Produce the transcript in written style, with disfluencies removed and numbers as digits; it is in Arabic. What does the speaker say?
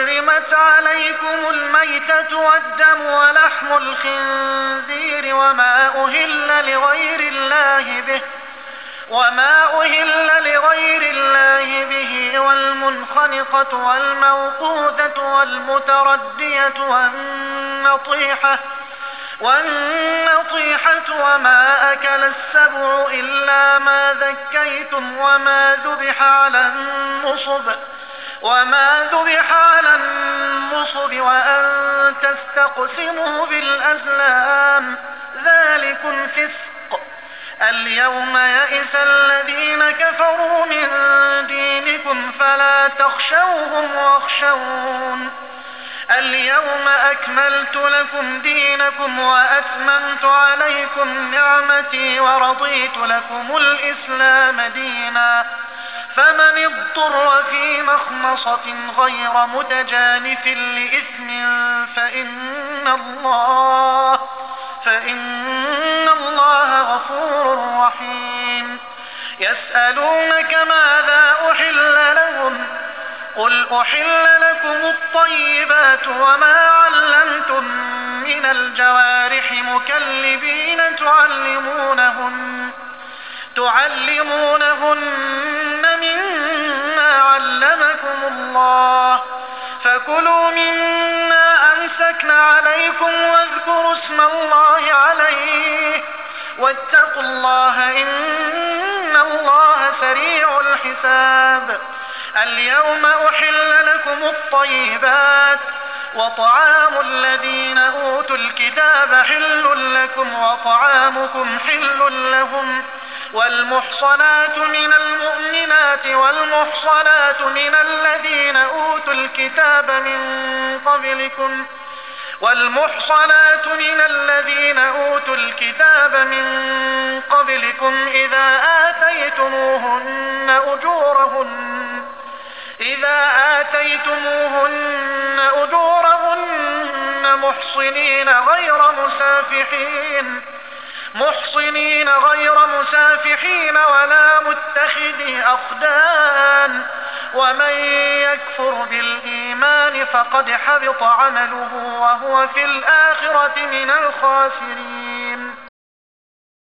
حرمت عليكم الميتة والدم ولحم الخنزير وما أهل لغير الله به والمنخنقة والموقوذة والمتردية والنطيحة وما أكل السبع إلا ما ذكيتم وما ذبح على النصب وأن تستقسموا بالأزلام ذلكم فسق. اليوم يئس الذين كفروا من دينكم فلا تخشوهم واخشون. اليوم أكملت لكم دينكم وأتممت عليكم نعمتي ورضيت لكم الإسلام دينا. فمن اضطر في مخمصة غير متجانف لإثم فإن الله غفور رحيم. يسألونك ماذا أحل لهم قل أحل لكم الطيبات وما علمتم من الجوارح مكلبين تعلمونهن مما علمكم الله فكلوا مما أمسكن عليكم واذكروا اسم الله عليه واتقوا الله إن الله سريع الحساب. اليوم أحل لكم الطيبات وطعام الذين أوتوا الكتاب حل لكم وطعامكم حل لهم والمحصنات من المؤمنات والمحصنات من الذين أوتوا الكتاب من قبلكم إذا آتيتموهن أجورهن محصنين غير مسافحين ولا متخذي أخدان ومن يكفر بالإيمان فقد حبط عمله وهو في الآخرة من الخاسرين.